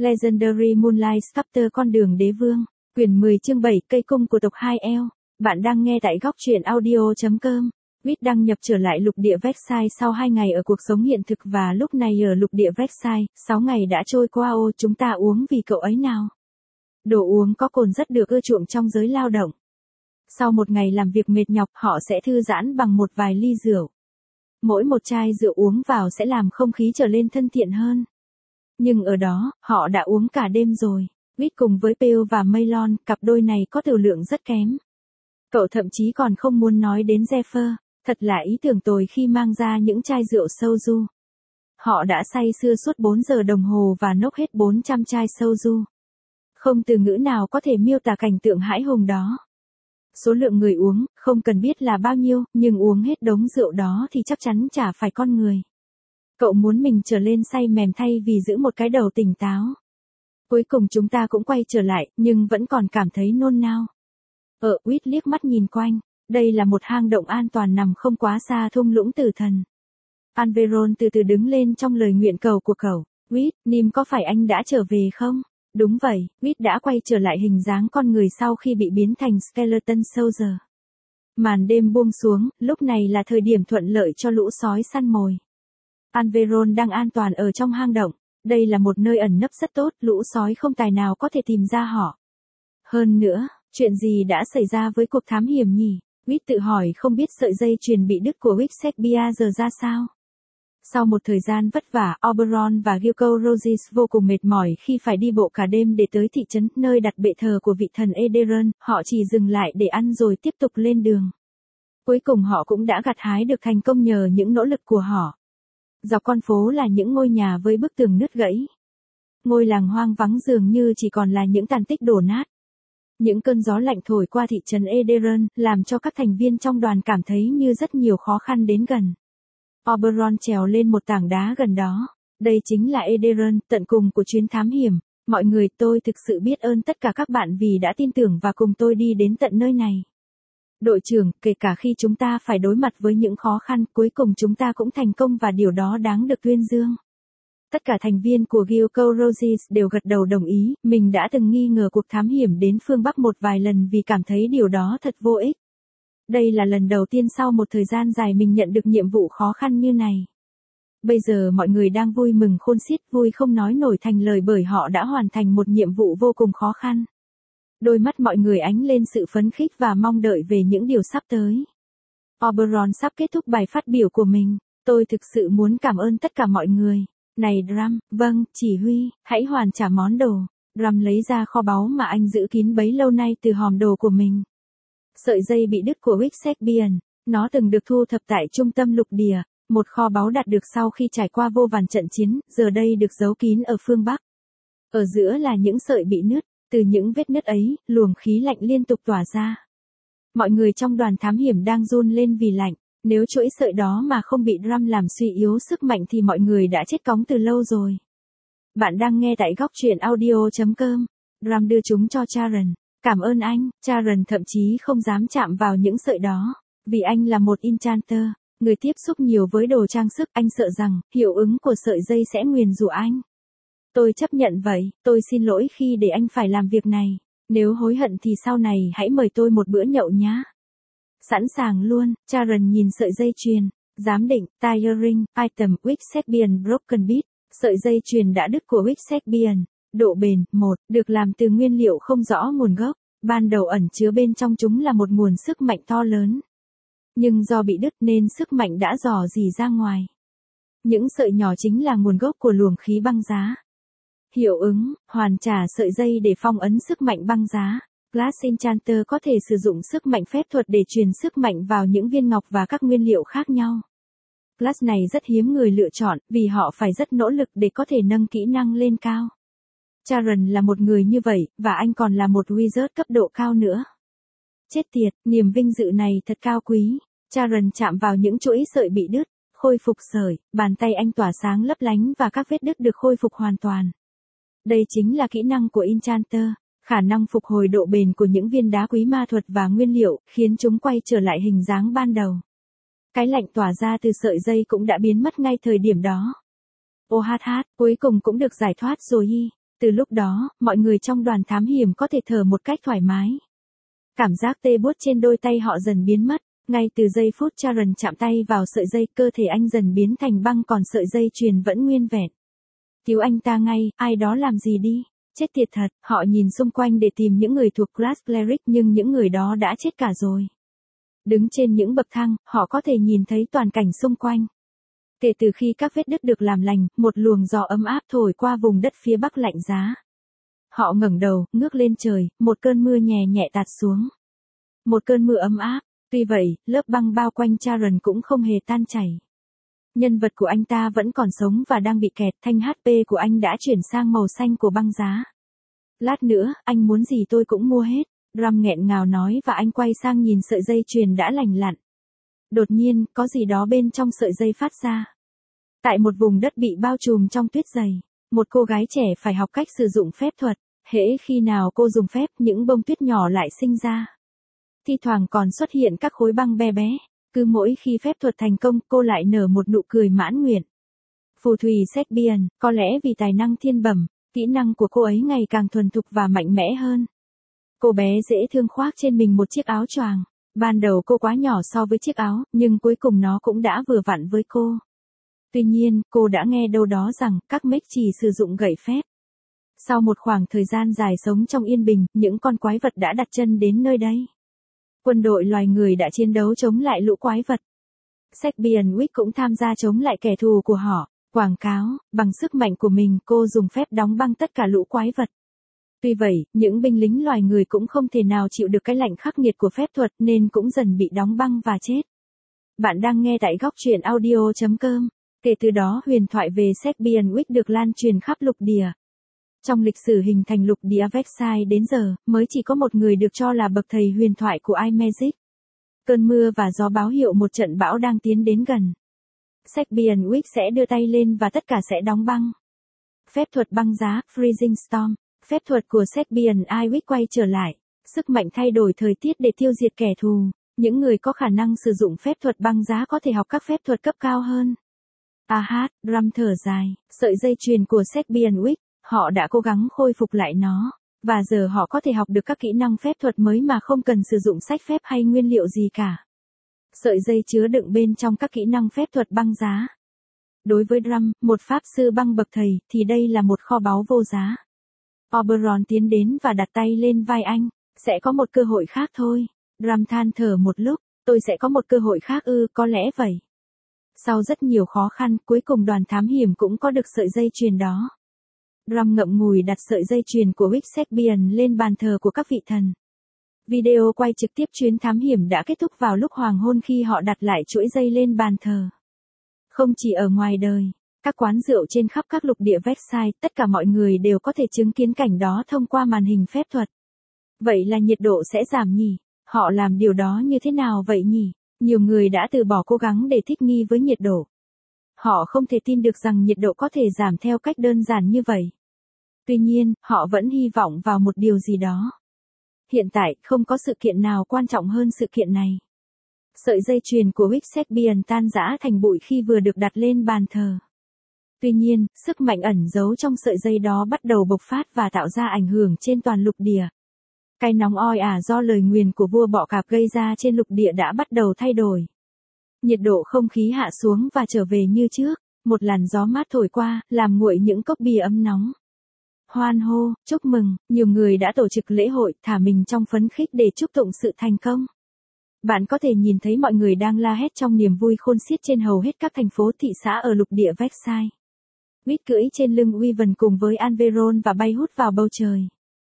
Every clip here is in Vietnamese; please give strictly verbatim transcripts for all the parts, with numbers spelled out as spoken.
Legendary Moonlight Sculptor con đường đế vương, quyển mười chương bảy cây cung của tộc hai eo. Bạn đang nghe tại góc truyện audio.com. Reed đăng nhập trở lại lục địa Vexai sau hai ngày ở cuộc sống hiện thực và lúc này ở lục địa Vexai, sáu ngày đã trôi qua. Ô, chúng ta uống vì cậu ấy nào. Đồ uống có cồn rất được ưa chuộng trong giới lao động. Sau một ngày làm việc mệt nhọc, họ sẽ thư giãn bằng một vài ly rượu. Mỗi một chai rượu uống vào sẽ làm không khí trở lên thân thiện hơn. Nhưng ở đó, họ đã uống cả đêm rồi. Reed cùng với Pale và Maylon, cặp đôi này có tiểu lượng rất kém. Cậu thậm chí còn không muốn nói đến Zephyr, thật là ý tưởng tồi khi mang ra những chai rượu soju. Họ đã say sưa suốt bốn giờ đồng hồ và nốc hết bốn trăm chai soju. Không từ ngữ nào có thể miêu tả cảnh tượng hãi hùng đó. Số lượng người uống, không cần biết là bao nhiêu, nhưng uống hết đống rượu đó thì chắc chắn chả phải con người. Cậu muốn mình trở lên say mềm thay vì giữ một cái đầu tỉnh táo. Cuối cùng chúng ta cũng quay trở lại, nhưng vẫn còn cảm thấy nôn nao. Ở Reed liếc mắt nhìn quanh, đây là một hang động an toàn nằm không quá xa thung lũng tử thần. Alveron từ từ đứng lên trong lời nguyện cầu của cậu. Reed, Nim có phải anh đã trở về không? Đúng vậy, Reed đã quay trở lại hình dáng con người sau khi bị biến thành Skeleton Soldier. Màn đêm buông xuống, lúc này là thời điểm thuận lợi cho lũ sói săn mồi. Alveron đang an toàn ở trong hang động. Đây là một nơi ẩn nấp rất tốt, lũ sói không tài nào có thể tìm ra họ. Hơn nữa, chuyện gì đã xảy ra với cuộc thám hiểm nhỉ? Reed tự hỏi không biết sợi dây chuyền bị đứt của Wixexbia giờ ra sao. Sau một thời gian vất vả, Oberon và Gilco Rogis vô cùng mệt mỏi khi phải đi bộ cả đêm để tới thị trấn, nơi đặt bệ thờ của vị thần Ederon. Họ chỉ dừng lại để ăn rồi tiếp tục lên đường. Cuối cùng họ cũng đã gặt hái được thành công nhờ những nỗ lực của họ. Dọc con phố là những ngôi nhà với bức tường nứt gãy. Ngôi làng hoang vắng dường như chỉ còn là những tàn tích đổ nát. Những cơn gió lạnh thổi qua thị trấn Ederon, làm cho các thành viên trong đoàn cảm thấy như rất nhiều khó khăn đến gần. Oberon trèo lên một tảng đá gần đó. Đây chính là Ederon, tận cùng của chuyến thám hiểm. Mọi người, tôi thực sự biết ơn tất cả các bạn vì đã tin tưởng và cùng tôi đi đến tận nơi này. Đội trưởng, kể cả khi chúng ta phải đối mặt với những khó khăn, cuối cùng chúng ta cũng thành công và điều đó đáng được tuyên dương. Tất cả thành viên của Gilco Rogis đều gật đầu đồng ý, mình đã từng nghi ngờ cuộc thám hiểm đến phương Bắc một vài lần vì cảm thấy điều đó thật vô ích. Đây là lần đầu tiên sau một thời gian dài mình nhận được nhiệm vụ khó khăn như này. Bây giờ mọi người đang vui mừng khôn xiết, vui không nói nổi thành lời bởi họ đã hoàn thành một nhiệm vụ vô cùng khó khăn. Đôi mắt mọi người ánh lên sự phấn khích và mong đợi về những điều sắp tới. Oberon sắp kết thúc bài phát biểu của mình. Tôi thực sự muốn cảm ơn tất cả mọi người. Này Drum, vâng, chỉ huy, hãy hoàn trả món đồ. Drum lấy ra kho báu mà anh giữ kín bấy lâu nay từ hòm đồ của mình. Sợi dây bị đứt của Wixexbian, nó từng được thu thập tại trung tâm lục địa, một kho báu đạt được sau khi trải qua vô vàn trận chiến, giờ đây được giấu kín ở phương Bắc. Ở giữa là những sợi bị nứt. Từ những vết nứt ấy, luồng khí lạnh liên tục tỏa ra. Mọi người trong đoàn thám hiểm đang run lên vì lạnh. Nếu chuỗi sợi đó mà không bị Drum làm suy yếu sức mạnh thì mọi người đã chết cóng từ lâu rồi. Bạn đang nghe tại góc truyện audio.com. Drum đưa chúng cho Charon. Cảm ơn anh. Charon thậm chí không dám chạm vào những sợi đó. Vì anh là một enchanter, người tiếp xúc nhiều với đồ trang sức, anh sợ rằng hiệu ứng của sợi dây sẽ nguyền rủa anh. Tôi chấp nhận vậy, tôi xin lỗi khi để anh phải làm việc này. Nếu hối hận thì sau này hãy mời tôi một bữa nhậu nhá. Sẵn sàng luôn, Charon nhìn sợi dây chuyền. Giám định, tiring, item, Wixexbian broken bit. Sợi dây chuyền đã đứt của Wixexbian. Độ bền, một, được làm từ nguyên liệu không rõ nguồn gốc. Ban đầu ẩn chứa bên trong chúng là một nguồn sức mạnh to lớn. Nhưng do bị đứt nên sức mạnh đã rò rỉ ra ngoài. Những sợi nhỏ chính là nguồn gốc của luồng khí băng giá. Hiệu ứng, hoàn trả sợi dây để phong ấn sức mạnh băng giá. Glass Enchanter có thể sử dụng sức mạnh phép thuật để truyền sức mạnh vào những viên ngọc và các nguyên liệu khác nhau. Glass này rất hiếm người lựa chọn, vì họ phải rất nỗ lực để có thể nâng kỹ năng lên cao. Charon là một người như vậy, và anh còn là một wizard cấp độ cao nữa. Chết tiệt, niềm vinh dự này thật cao quý. Charon chạm vào những chuỗi sợi bị đứt, khôi phục sợi, bàn tay anh tỏa sáng lấp lánh và các vết đứt được khôi phục hoàn toàn. Đây chính là kỹ năng của Enchanter, khả năng phục hồi độ bền của những viên đá quý ma thuật và nguyên liệu, khiến chúng quay trở lại hình dáng ban đầu. Cái lạnh tỏa ra từ sợi dây cũng đã biến mất ngay thời điểm đó. Ô hát hát, cuối cùng cũng được giải thoát rồi hi. Từ lúc đó, mọi người trong đoàn thám hiểm có thể thở một cách thoải mái. Cảm giác tê buốt trên đôi tay họ dần biến mất, ngay từ giây phút Sharon chạm tay vào sợi dây, cơ thể anh dần biến thành băng còn sợi dây chuyền vẫn nguyên vẹn. Cứu anh ta ngay, ai đó làm gì đi. Chết tiệt thật, họ nhìn xung quanh để tìm những người thuộc Class Cleric nhưng những người đó đã chết cả rồi. Đứng trên những bậc thang, họ có thể nhìn thấy toàn cảnh xung quanh. Kể từ khi các vết đứt được làm lành, một luồng gió ấm áp thổi qua vùng đất phía bắc lạnh giá. Họ ngẩng đầu, ngước lên trời, một cơn mưa nhẹ nhẹ tạt xuống. Một cơn mưa ấm áp, tuy vậy, lớp băng bao quanh Sharon cũng không hề tan chảy. Nhân vật của anh ta vẫn còn sống và đang bị kẹt, thanh hát pê của anh đã chuyển sang màu xanh của băng giá. Lát nữa, anh muốn gì tôi cũng mua hết, Ram nghẹn ngào nói và anh quay sang nhìn sợi dây chuyền đã lành lặn. Đột nhiên, có gì đó bên trong sợi dây phát ra. Tại một vùng đất bị bao trùm trong tuyết dày, một cô gái trẻ phải học cách sử dụng phép thuật, hễ khi nào cô dùng phép, những bông tuyết nhỏ lại sinh ra. Thi thoảng còn xuất hiện các khối băng bé bé, cứ mỗi khi phép thuật thành công, cô lại nở một nụ cười mãn nguyện. Phù thủy Sebian, có lẽ vì tài năng thiên bẩm, kỹ năng của cô ấy ngày càng thuần thục và mạnh mẽ hơn. Cô bé dễ thương khoác trên mình một chiếc áo choàng. Ban đầu cô quá nhỏ so với chiếc áo, nhưng cuối cùng nó cũng đã vừa vặn với cô. Tuy nhiên, cô đã nghe đâu đó rằng các mage chỉ sử dụng gậy phép. Sau một khoảng thời gian dài sống trong yên bình, những con quái vật đã đặt chân đến nơi đây. Quân đội loài người đã chiến đấu chống lại lũ quái vật. Sebian Wick cũng tham gia chống lại kẻ thù của họ. Quảng cáo, bằng sức mạnh của mình cô dùng phép đóng băng tất cả lũ quái vật. Tuy vậy, những binh lính loài người cũng không thể nào chịu được cái lạnh khắc nghiệt của phép thuật nên cũng dần bị đóng băng và chết. Bạn đang nghe tại góc truyện audio chấm com. Kể từ đó huyền thoại về Sebian Wick được lan truyền khắp lục địa. Trong lịch sử hình thành lục địa Vexai đến giờ, mới chỉ có một người được cho là bậc thầy huyền thoại của iMagic. Cơn mưa và gió báo hiệu một trận bão đang tiến đến gần. Sebian Wick sẽ đưa tay lên và tất cả sẽ đóng băng. Phép thuật băng giá, Freezing Storm. Phép thuật của Sebian Wick quay trở lại. Sức mạnh thay đổi thời tiết để tiêu diệt kẻ thù. Những người có khả năng sử dụng phép thuật băng giá có thể học các phép thuật cấp cao hơn. À hát, Ram thở dài, sợi dây chuyền của Sebian Wick, họ đã cố gắng khôi phục lại nó. Và giờ họ có thể học được các kỹ năng phép thuật mới mà không cần sử dụng sách phép hay nguyên liệu gì cả. Sợi dây chứa đựng bên trong các kỹ năng phép thuật băng giá. Đối với Ram, một pháp sư băng bậc thầy, thì đây là một kho báu vô giá. Oberon tiến đến và đặt tay lên vai anh. Sẽ có một cơ hội khác thôi. Ram than thở một lúc, tôi sẽ có một cơ hội khác ư, có lẽ vậy. Sau rất nhiều khó khăn, cuối cùng đoàn thám hiểm cũng có được sợi dây chuyền đó. Ram ngậm ngùi đặt sợi dây chuyền của Wick Sebian lên bàn thờ của các vị thần. Video quay trực tiếp chuyến thám hiểm đã kết thúc vào lúc hoàng hôn khi họ đặt lại chuỗi dây lên bàn thờ. Không chỉ ở ngoài đời, các quán rượu trên khắp các lục địa Vexai, tất cả mọi người đều có thể chứng kiến cảnh đó thông qua màn hình phép thuật. Vậy là nhiệt độ sẽ giảm nhỉ? Họ làm điều đó như thế nào vậy nhỉ? Nhiều người đã từ bỏ cố gắng để thích nghi với nhiệt độ. Họ không thể tin được rằng nhiệt độ có thể giảm theo cách đơn giản như vậy. Tuy nhiên, họ vẫn hy vọng vào một điều gì đó. Hiện tại, không có sự kiện nào quan trọng hơn sự kiện này. Sợi dây chuyền của Wick Sebian tan rã thành bụi khi vừa được đặt lên bàn thờ. Tuy nhiên, sức mạnh ẩn giấu trong sợi dây đó bắt đầu bộc phát và tạo ra ảnh hưởng trên toàn lục địa. Cái nóng oi ả do lời nguyền của vua bọ cạp gây ra trên lục địa đã bắt đầu thay đổi. Nhiệt độ không khí hạ xuống và trở về như trước, một làn gió mát thổi qua, làm nguội những cốc bia ấm nóng. Hoan hô, chúc mừng, nhiều người đã tổ chức lễ hội, thả mình trong phấn khích để chúc tụng sự thành công. Bạn có thể nhìn thấy mọi người đang la hét trong niềm vui khôn xiết trên hầu hết các thành phố thị xã ở lục địa Vexai. Wick cưỡi trên lưng Wyvern cùng với Anveron và bay hút vào bầu trời.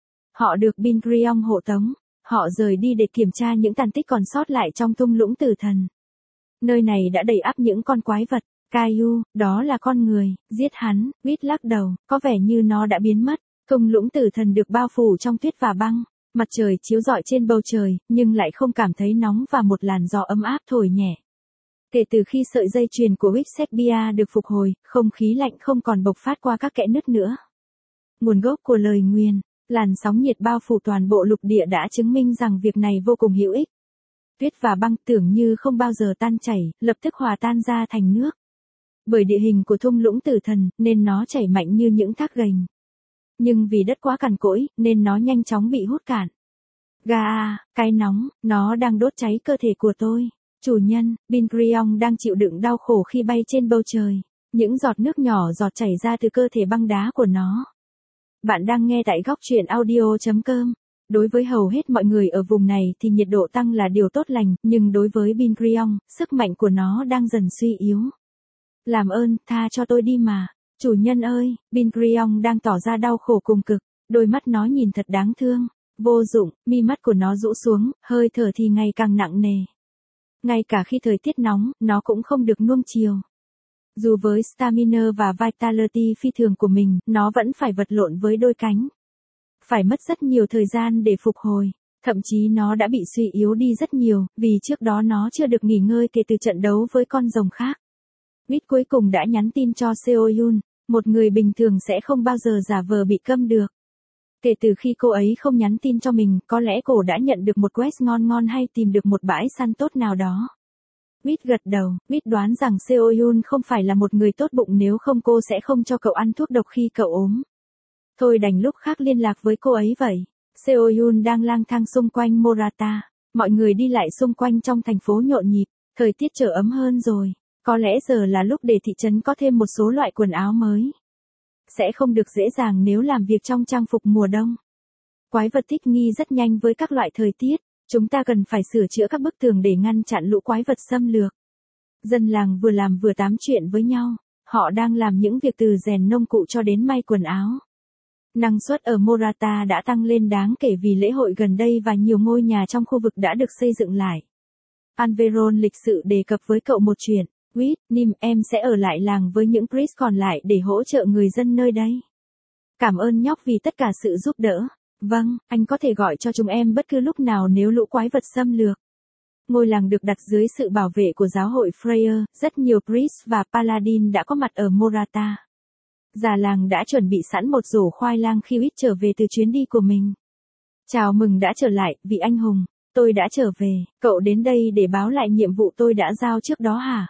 Họ được Bingrion hộ tống. Họ rời đi để kiểm tra những tàn tích còn sót lại trong thung lũng tử thần. Nơi này đã đầy ắp những con quái vật. Caillou, đó là con người, giết hắn. Wick lắc đầu, có vẻ như nó đã biến mất. Thung lũng tử thần được bao phủ trong tuyết và băng. Mặt trời chiếu rọi trên bầu trời, nhưng lại không cảm thấy nóng và một làn gió ấm áp thổi nhẹ. Kể từ khi sợi dây chuyền của Wick Sebian được phục hồi, không khí lạnh không còn bộc phát qua các kẽ nứt nữa. Nguồn gốc của lời nguyền, làn sóng nhiệt bao phủ toàn bộ lục địa đã chứng minh rằng việc này vô cùng hữu ích. Tuyết và băng tưởng như không bao giờ tan chảy, lập tức hòa tan ra thành nước. Bởi địa hình của thung lũng tử thần, nên nó chảy mạnh như những thác gành. Nhưng vì đất quá cằn cỗi, nên nó nhanh chóng bị hút cạn. Ga à, cái nóng, nó đang đốt cháy cơ thể của tôi. Chủ nhân, Bingriong đang chịu đựng đau khổ khi bay trên bầu trời. Những giọt nước nhỏ giọt chảy ra từ cơ thể băng đá của nó. Bạn đang nghe tại góc truyện audio chấm com. Đối với hầu hết mọi người ở vùng này thì nhiệt độ tăng là điều tốt lành, nhưng đối với Bingriong, sức mạnh của nó đang dần suy yếu. Làm ơn, tha cho tôi đi mà. Chủ nhân ơi, Bingriong đang tỏ ra đau khổ cùng cực, đôi mắt nó nhìn thật đáng thương. Vô dụng, mi mắt của nó rũ xuống, hơi thở thì ngày càng nặng nề. Ngay cả khi thời tiết nóng, nó cũng không được nuông chiều. Dù với stamina và vitality phi thường của mình, nó vẫn phải vật lộn với đôi cánh. Phải mất rất nhiều thời gian để phục hồi. Thậm chí nó đã bị suy yếu đi rất nhiều, vì trước đó nó chưa được nghỉ ngơi kể từ trận đấu với con rồng khác. Reed cuối cùng đã nhắn tin cho Seo-yoon, một người bình thường sẽ không bao giờ giả vờ bị câm được. Kể từ khi cô ấy không nhắn tin cho mình, có lẽ cô đã nhận được một quest ngon ngon hay tìm được một bãi săn tốt nào đó. Reed gật đầu, Reed đoán rằng Seo-yoon không phải là một người tốt bụng, nếu không cô sẽ không cho cậu ăn thuốc độc khi cậu ốm. Thôi đành lúc khác liên lạc với cô ấy vậy. Seo-yoon đang lang thang xung quanh Morata. Mọi người đi lại xung quanh trong thành phố nhộn nhịp, thời tiết trở ấm hơn rồi. Có lẽ giờ là lúc để thị trấn có thêm một số loại quần áo mới. Sẽ không được dễ dàng nếu làm việc trong trang phục mùa đông. Quái vật thích nghi rất nhanh với các loại thời tiết. Chúng ta cần phải sửa chữa các bức tường để ngăn chặn lũ quái vật xâm lược. Dân làng vừa làm vừa tám chuyện với nhau. Họ đang làm những việc từ rèn nông cụ cho đến may quần áo. Năng suất ở Morata đã tăng lên đáng kể vì lễ hội gần đây và nhiều ngôi nhà trong khu vực đã được xây dựng lại. Anveron lịch sự đề cập với cậu một chuyện. Reed, Nim, em sẽ ở lại làng với những priest còn lại để hỗ trợ người dân nơi đây. Cảm ơn nhóc vì tất cả sự giúp đỡ. Vâng, anh có thể gọi cho chúng em bất cứ lúc nào nếu lũ quái vật xâm lược. Ngôi làng được đặt dưới sự bảo vệ của giáo hội Freya, rất nhiều priest và paladin đã có mặt ở Morata. Già làng đã chuẩn bị sẵn một rổ khoai lang khi Reed trở về từ chuyến đi của mình. Chào mừng đã trở lại, vị anh hùng. Tôi đã trở về, cậu đến đây để báo lại nhiệm vụ tôi đã giao trước đó hả?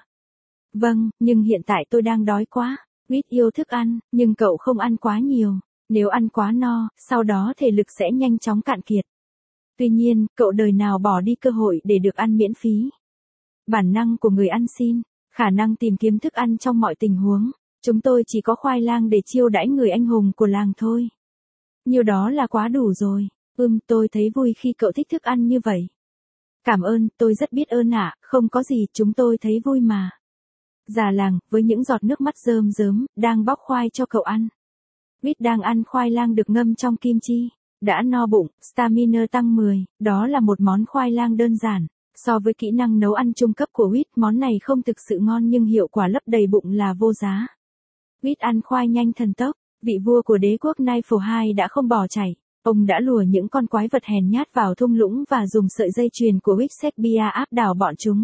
Vâng, nhưng hiện tại tôi đang đói quá. Reed yêu thức ăn, nhưng cậu không ăn quá nhiều. Nếu ăn quá no, sau đó thể lực sẽ nhanh chóng cạn kiệt. Tuy nhiên, cậu đời nào bỏ đi cơ hội để được ăn miễn phí. Bản năng của người ăn xin, khả năng tìm kiếm thức ăn trong mọi tình huống. Chúng tôi chỉ có khoai lang để chiêu đãi người anh hùng của làng thôi. Nhiều đó là quá đủ rồi. Ừm, tôi thấy vui khi cậu thích thức ăn như vậy. Cảm ơn, tôi rất biết ơn ạ, không có gì, chúng tôi thấy vui mà. Già làng, với những giọt nước mắt rơm rớm, đang bóc khoai cho cậu ăn. Reed đang ăn khoai lang được ngâm trong kim chi. Đã no bụng, stamina tăng mười, đó là một món khoai lang đơn giản. So với kỹ năng nấu ăn trung cấp của Reed, món này không thực sự ngon nhưng hiệu quả lấp đầy bụng là vô giá. Reed ăn khoai nhanh thần tốc, vị vua của đế quốc Nightfall hai đã không bỏ chạy. Ông đã lùa những con quái vật hèn nhát vào thung lũng và dùng sợi dây chuyền của Wixexbia áp đảo bọn chúng.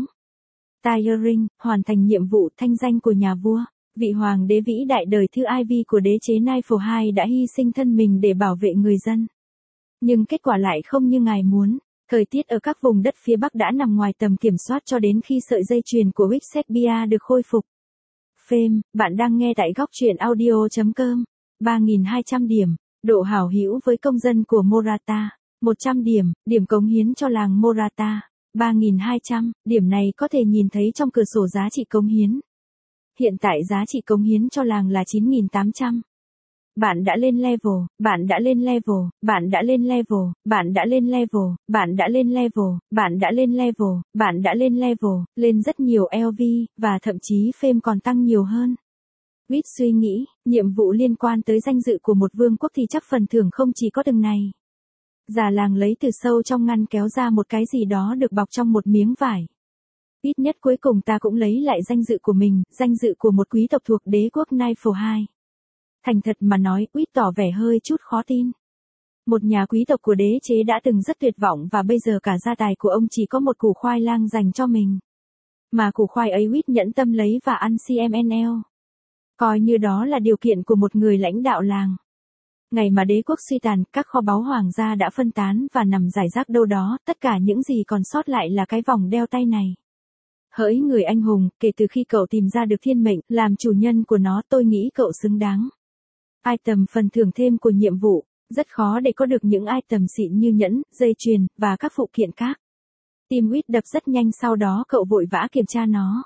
Tyring, hoàn thành nhiệm vụ thanh danh của nhà vua. Vị hoàng đế vĩ đại đời thứ Ivy của đế chế Nightfall hai đã hy sinh thân mình để bảo vệ người dân. Nhưng kết quả lại không như ngài muốn. Thời tiết ở các vùng đất phía Bắc đã nằm ngoài tầm kiểm soát cho đến khi sợi dây chuyền của Wixexbia được khôi phục. Phêm, bạn đang nghe tại góc truyện audio chấm com. ba nghìn hai trăm điểm. Độ hảo hữu với công dân của Morata. một trăm điểm. Điểm cống hiến cho làng Morata. ba nghìn hai trăm. Điểm này có thể nhìn thấy trong cửa sổ giá trị cống hiến. Hiện tại giá trị cống hiến cho làng là chín nghìn tám trăm. Bạn đã lên level, bạn đã lên level, bạn đã lên level, bạn đã lên level, bạn đã lên level, bạn đã lên level, bạn đã lên level, lên rất nhiều L V, và thậm chí phêm còn tăng nhiều hơn. Reed suy nghĩ, nhiệm vụ liên quan tới danh dự của một vương quốc thì chắc phần thưởng không chỉ có từng này. Già làng lấy từ sâu trong ngăn kéo ra một cái gì đó được bọc trong một miếng vải. Ít nhất cuối cùng ta cũng lấy lại danh dự của mình, danh dự của một quý tộc thuộc đế quốc Nightfall hai. Thành thật mà nói, Reed tỏ vẻ hơi chút khó tin. Một nhà quý tộc của đế chế đã từng rất tuyệt vọng và bây giờ cả gia tài của ông chỉ có một củ khoai lang dành cho mình. Mà củ khoai ấy Reed nhẫn tâm lấy và ăn cmnl. Coi như đó là điều kiện của một người lãnh đạo làng. Ngày mà đế quốc suy tàn, các kho báu hoàng gia đã phân tán và nằm rải rác đâu đó, tất cả những gì còn sót lại là cái vòng đeo tay này. Hỡi người anh hùng, kể từ khi cậu tìm ra được thiên mệnh, làm chủ nhân của nó, tôi nghĩ cậu xứng đáng. Item phần thưởng thêm của nhiệm vụ, rất khó để có được những item xịn như nhẫn, dây chuyền, và các phụ kiện khác. Tim Wit đập rất nhanh, sau đó cậu vội vã kiểm tra nó.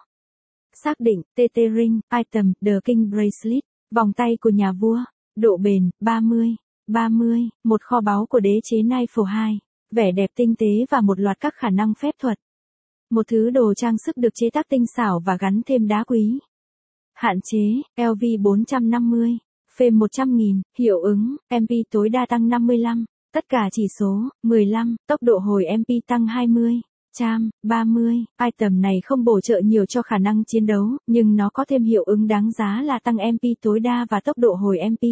Xác định, tê tê ring, item, The King Bracelet, vòng tay của nhà vua, độ bền, ba mươi, ba mươi, một kho báu của đế chế Nightfall hai, vẻ đẹp tinh tế và một loạt các khả năng phép thuật. Một thứ đồ trang sức được chế tác tinh xảo và gắn thêm đá quý. Hạn chế, lờ vê bốn trăm năm mươi, phêm một trăm nghìn, hiệu ứng, em pê tối đa tăng năm mươi lăm, tất cả chỉ số, mười lăm, tốc độ hồi em pê tăng hai mươi, trăm, ba mươi, item này không bổ trợ nhiều cho khả năng chiến đấu, nhưng nó có thêm hiệu ứng đáng giá là tăng em pê tối đa và tốc độ hồi em pê.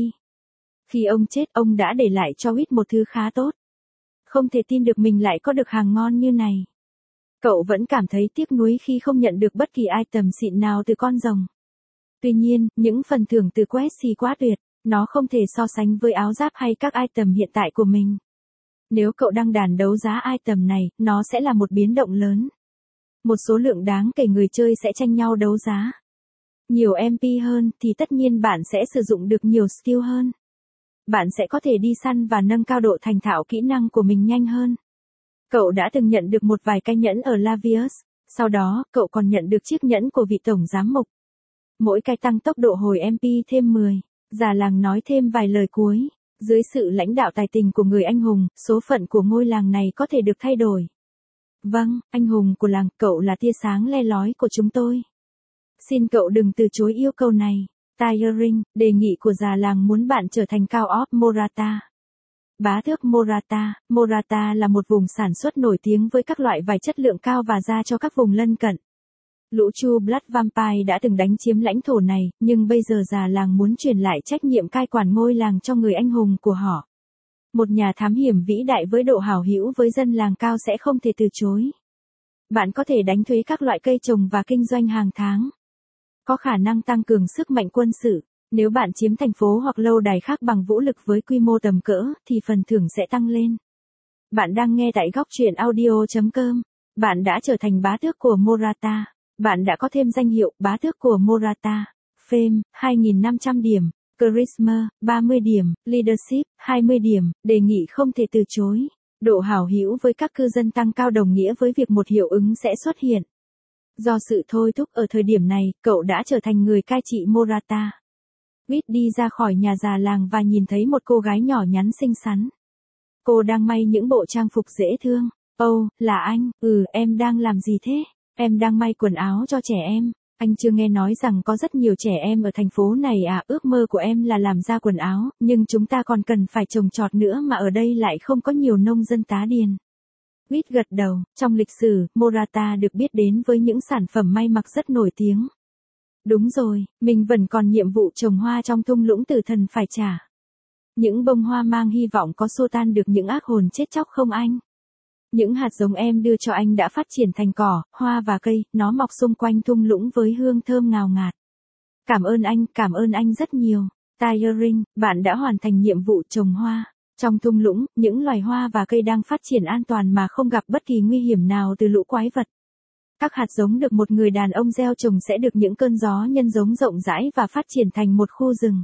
Khi ông chết, ông đã để lại cho Wit một thứ khá tốt. Không thể tin được mình lại có được hàng ngon như này. Cậu vẫn cảm thấy tiếc nuối khi không nhận được bất kỳ item xịn nào từ con rồng. Tuy nhiên, những phần thưởng từ quest thì quá tuyệt, nó không thể so sánh với áo giáp hay các item hiện tại của mình. Nếu cậu đăng đàn đấu giá item này, nó sẽ là một biến động lớn. Một số lượng đáng kể người chơi sẽ tranh nhau đấu giá. Nhiều em pê hơn thì tất nhiên bạn sẽ sử dụng được nhiều skill hơn. Bạn sẽ có thể đi săn và nâng cao độ thành thạo kỹ năng của mình nhanh hơn. Cậu đã từng nhận được một vài cái nhẫn ở Lavius, sau đó, cậu còn nhận được chiếc nhẫn của vị tổng giám mục. Mỗi cái tăng tốc độ hồi em pê thêm mười, già làng nói thêm vài lời cuối. Dưới sự lãnh đạo tài tình của người anh hùng, số phận của ngôi làng này có thể được thay đổi. Vâng, anh hùng của làng, cậu là tia sáng le lói của chúng tôi. Xin cậu đừng từ chối yêu cầu này. Tiring, đề nghị của già làng muốn bạn trở thành Count of Morata. Bá tước Morata, Morata là một vùng sản xuất nổi tiếng với các loại vải chất lượng cao và da cho các vùng lân cận. Lũ True Blood Vampire đã từng đánh chiếm lãnh thổ này, nhưng bây giờ già làng muốn truyền lại trách nhiệm cai quản ngôi làng cho người anh hùng của họ. Một nhà thám hiểm vĩ đại với độ hảo hữu với dân làng cao sẽ không thể từ chối. Bạn có thể đánh thuế các loại cây trồng và kinh doanh hàng tháng. Có khả năng tăng cường sức mạnh quân sự. Nếu bạn chiếm thành phố hoặc lâu đài khác bằng vũ lực với quy mô tầm cỡ, thì phần thưởng sẽ tăng lên. Bạn đang nghe tại góc truyện audio chấm com. Bạn đã trở thành bá tước của Morata. Bạn đã có thêm danh hiệu bá tước của Morata. Fame, hai nghìn năm trăm điểm. Charisma, ba mươi điểm. Leadership, hai mươi điểm. Đề nghị không thể từ chối. Độ hảo hữu với các cư dân tăng cao đồng nghĩa với việc một hiệu ứng sẽ xuất hiện. Do sự thôi thúc ở thời điểm này, cậu đã trở thành người cai trị Morata. Wit đi ra khỏi nhà già làng và nhìn thấy một cô gái nhỏ nhắn xinh xắn. Cô đang may những bộ trang phục dễ thương. Ồ, oh, là anh, ừ, em đang làm gì thế? Em đang may quần áo cho trẻ em. Anh chưa nghe nói rằng có rất nhiều trẻ em ở thành phố này à, ước mơ của em là làm ra quần áo, nhưng chúng ta còn cần phải trồng trọt nữa mà ở đây lại không có nhiều nông dân tá điền. Wit gật đầu, trong lịch sử, Morata được biết đến với những sản phẩm may mặc rất nổi tiếng. Đúng rồi, mình vẫn còn nhiệm vụ trồng hoa trong thung lũng tử thần phải trả. Những bông hoa mang hy vọng có xua tan được những ác hồn chết chóc không anh? Những hạt giống em đưa cho anh đã phát triển thành cỏ, hoa và cây, nó mọc xung quanh thung lũng với hương thơm ngào ngạt. Cảm ơn anh, cảm ơn anh rất nhiều. Tiring, bạn đã hoàn thành nhiệm vụ trồng hoa. Trong thung lũng, những loài hoa và cây đang phát triển an toàn mà không gặp bất kỳ nguy hiểm nào từ lũ quái vật. Các hạt giống được một người đàn ông gieo trồng sẽ được những cơn gió nhân giống rộng rãi và phát triển thành một khu rừng.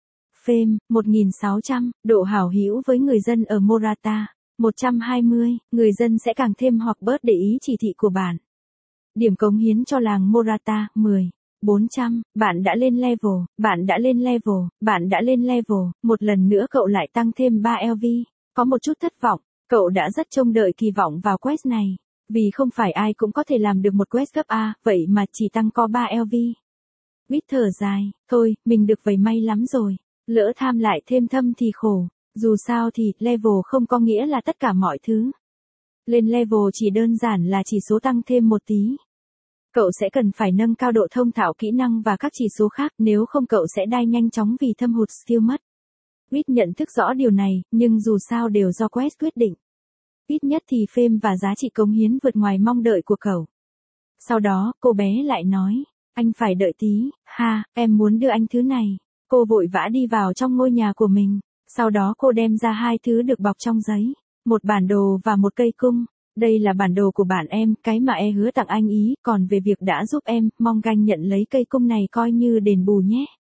Fame, một nghìn sáu trăm, độ hảo hữu với người dân ở Morata. một trăm hai mươi, người dân sẽ càng thêm hoặc bớt để ý chỉ thị của bạn. Điểm cống hiến cho làng Morata, mười. bốn trăm, bạn đã lên level, bạn đã lên level, bạn đã lên level, một lần nữa cậu lại tăng thêm ba lv. Có một chút thất vọng, cậu đã rất trông đợi kỳ vọng vào quest này. Vì không phải ai cũng có thể làm được một quest cấp A, vậy mà chỉ tăng có ba lv. Wit thở dài, thôi, mình được vậy may lắm rồi. Lỡ tham lại thêm thâm thì khổ. Dù sao thì, level không có nghĩa là tất cả mọi thứ. Lên level chỉ đơn giản là chỉ số tăng thêm một tí. Cậu sẽ cần phải nâng cao độ thông thạo kỹ năng và các chỉ số khác, nếu không cậu sẽ đai nhanh chóng vì thâm hụt skill mất. Wit nhận thức rõ điều này, nhưng dù sao đều do quest quyết định. Ít nhất thì fame và giá trị cống hiến vượt ngoài mong đợi của cậu. Sau đó, cô bé lại nói, anh phải đợi tí, ha, em muốn đưa anh thứ này. Cô vội vã đi vào trong ngôi nhà của mình. Sau đó cô đem ra hai thứ được bọc trong giấy, một bản đồ và một cây cung. Đây là bản đồ của bạn em, cái mà e hứa tặng anh ý, còn về việc đã giúp em, mong ganh nhận lấy cây cung này coi như đền bù nhé.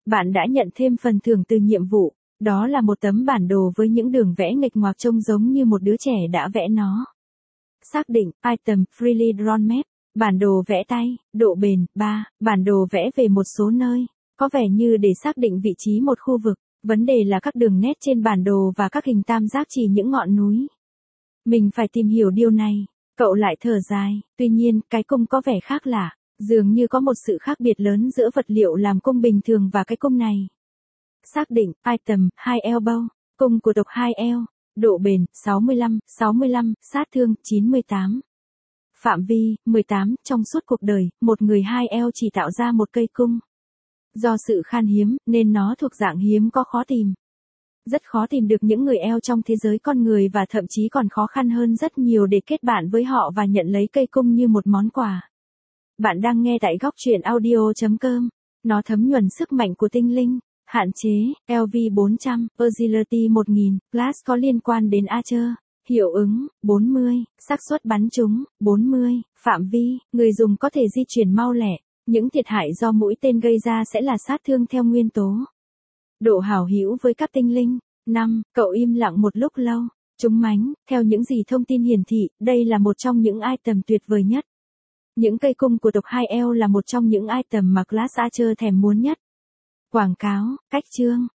Bạn đã nhận thêm phần thưởng từ nhiệm vụ, đó là một tấm bản đồ với những đường vẽ nghịch ngoạc trông giống như một đứa trẻ đã vẽ nó. Xác định, item, freely drawn map, bản đồ vẽ tay, độ bền, ba, bản đồ vẽ về một số nơi, có vẻ như để xác định vị trí một khu vực, vấn đề là các đường nét trên bản đồ và các hình tam giác chỉ những ngọn núi. Mình phải tìm hiểu điều này, cậu lại thở dài, tuy nhiên, cái cung có vẻ khác lạ, dường như có một sự khác biệt lớn giữa vật liệu làm cung bình thường và cái cung này. Xác định, item, hai elbow, cung của tộc hai eo, độ bền, sáu mươi lăm, sáu mươi lăm, sát thương, chín mươi tám. Phạm vi, mười tám, trong suốt cuộc đời, một người hai eo chỉ tạo ra một cây cung. Do sự khan hiếm, nên nó thuộc dạng hiếm có khó tìm. Rất khó tìm được những người eo trong thế giới con người và thậm chí còn khó khăn hơn rất nhiều để kết bạn với họ và nhận lấy cây cung như một món quà. Bạn đang nghe tại góc truyện audio chấm com. Nó thấm nhuần sức mạnh của tinh linh. Hạn chế, L V bốn trăm, Agility một nghìn, Class có liên quan đến Archer. Hiệu ứng, bốn mươi, xác suất bắn trúng, bốn mươi, phạm vi, người dùng có thể di chuyển mau lẹ. Những thiệt hại do mũi tên gây ra sẽ là sát thương theo nguyên tố. Độ hảo hữu với các tinh linh. năm. Cậu im lặng một lúc lâu. Trúng mánh, theo những gì thông tin hiển thị, đây là một trong những item tuyệt vời nhất. Những cây cung của tộc hai eo là một trong những item mà Class Archer thèm muốn nhất. Quảng cáo, cách chương,